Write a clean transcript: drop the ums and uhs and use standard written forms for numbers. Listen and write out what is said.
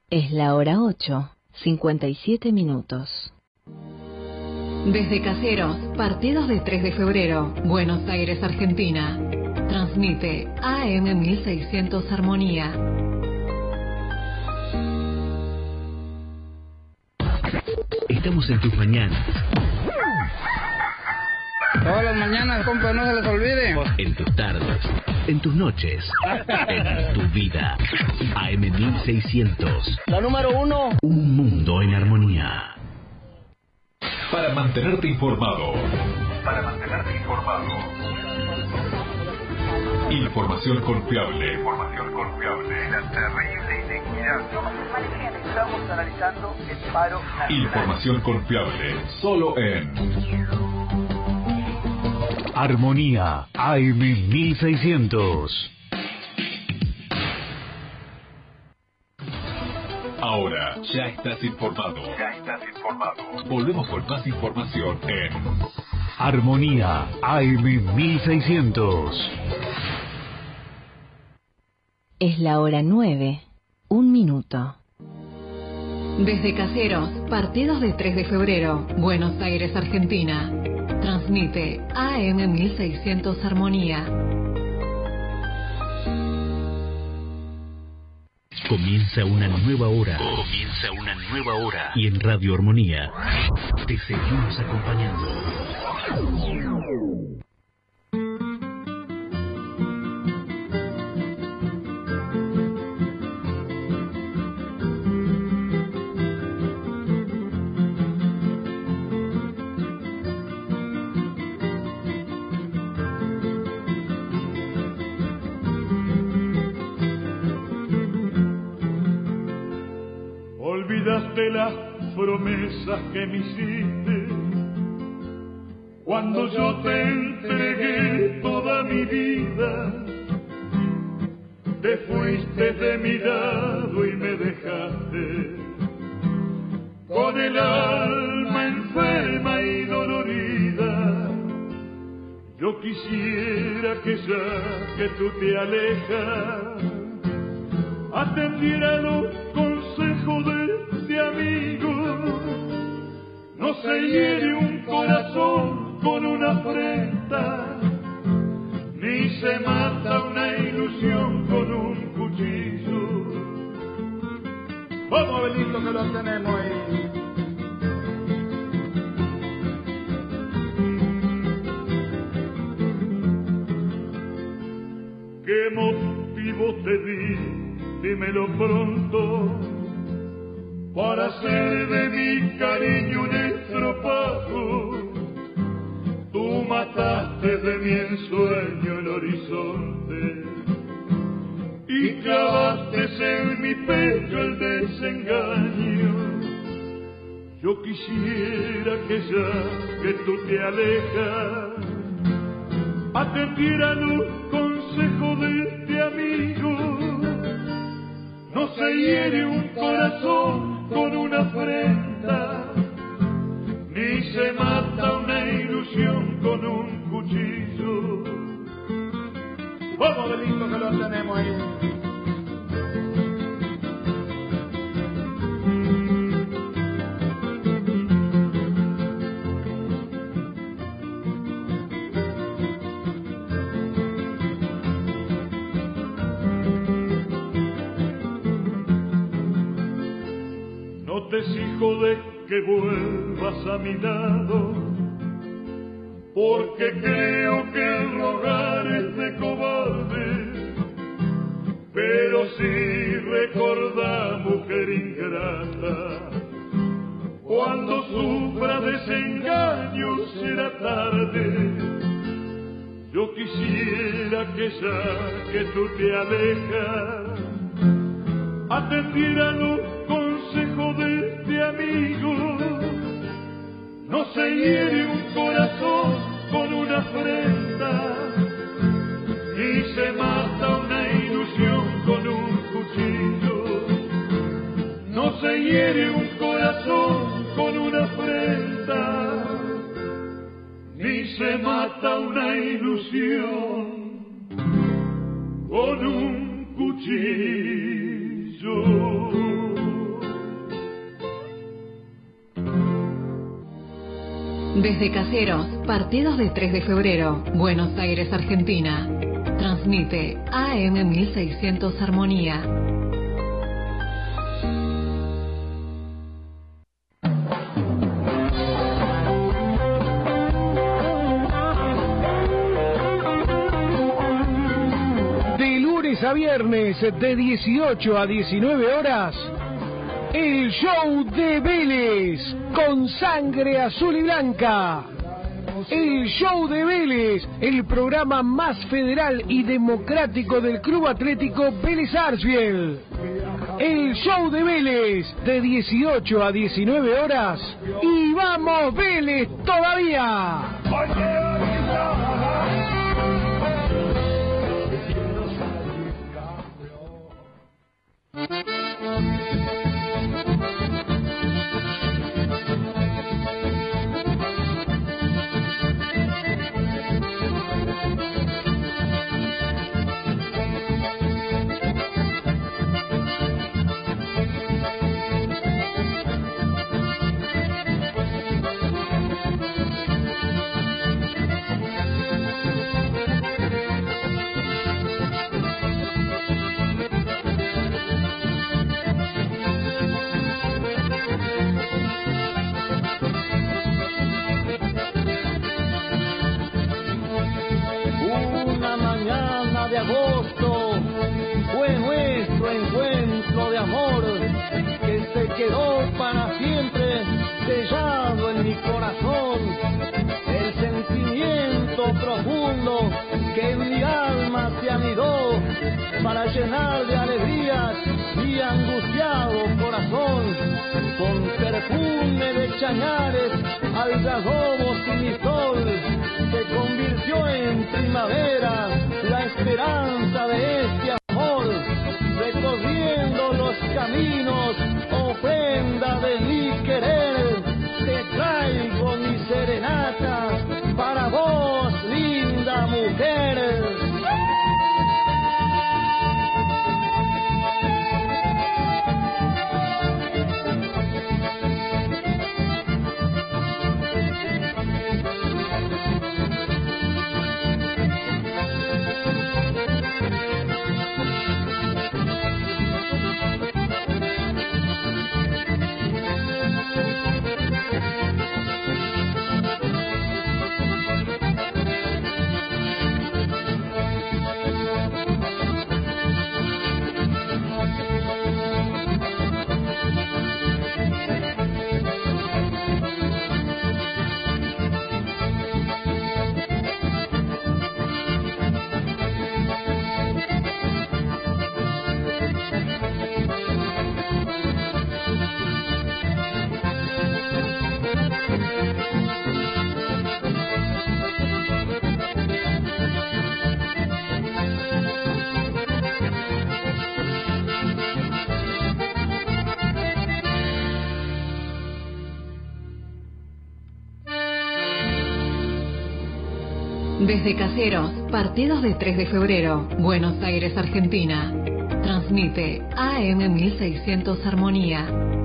Es la hora 8, 57 minutos. Desde Caseros, partidos de 3 de febrero, Buenos Aires, Argentina. Transmite AM 1600 Armonía. Estamos en tus mañanas. Todas las mañanas, compa, no se les olvide. En tus tardes, en tus noches, en tu vida. AM 1600. La número 1. Un mundo en armonía. Para mantenerte informado. Información confiable. La terrible inequidad. Estamos analizando el paro nacional. Información confiable. Solo en Armonía AM 1600. Ahora ya estás informado. Volvemos con más información en Armonía AM 1600. Es la hora 9, 1 minuto. Desde Caseros, partidos de 3 de febrero, Buenos Aires, Argentina. Transmite AM 1600 Armonía. Comienza una nueva hora. Y en Radio Armonía te seguimos acompañando. Olvidaste las promesas que me hiciste cuando yo te entregué toda mi vida. Te fuiste de mi lado y me dejaste con el alma enferma y dolorida. Yo quisiera que ya que tú te alejas atendiera los consejos de este amigo. No se hiere un corazón con una afrenta, ni se mata una ilusión con un cuchillo. Vamos, Abelito, que lo tenemos ahí. ¿Qué motivo te di? Dímelo pronto, para hacer de mi cariño un estropajo. Tú mataste de mi ensueño el horizonte y clavaste en mi pecho el desengaño. Yo quisiera que ya que tú te alejas atendiera los consejos de este amigo. No se hiere un corazón con una afrenta, ni se mata una ilusión con un cuchillo. Vamos, Belito, que lo tenemos ahí. No te exijo de que vuelvas a mi lado, porque creo que el rogar es de cobarde. Pero si recordá, mujer ingrata, cuando sufra desengaño será tarde. Yo quisiera que ya que tú te alejas atendiera los consejos de este amigo. No se hiere un corazón con una afrenta, ni se mata una ilusión con un cuchillo. No se hiere un corazón con una afrenta, ni se mata una ilusión con un cuchillo. Desde Caseros, partidos de 3 de febrero, Buenos Aires, Argentina. Transmite AM 1600 Armonía. De lunes a viernes, de 18 a 19 horas, el show de Vélez, con sangre azul y blanca. El show de Vélez, el programa más federal y democrático del Club Atlético Vélez Sarsfield. El show de Vélez, de 18 a 19 horas. ¡Y vamos Vélez todavía! Quedó para siempre sellado en mi corazón el sentimiento profundo que en mi alma se anidó para llenar de alegrías mi angustiado corazón. Con perfume de chañares, algarrobos y mi sol se convirtió en primavera la esperanza de este amor. Recorriendo los caminos, ofrenda de mi querer, te traigo mi serenata para vos, linda mujer. Desde Caseros, partidos de 3 de febrero, Buenos Aires, Argentina. Transmite AM 1600 Armonía.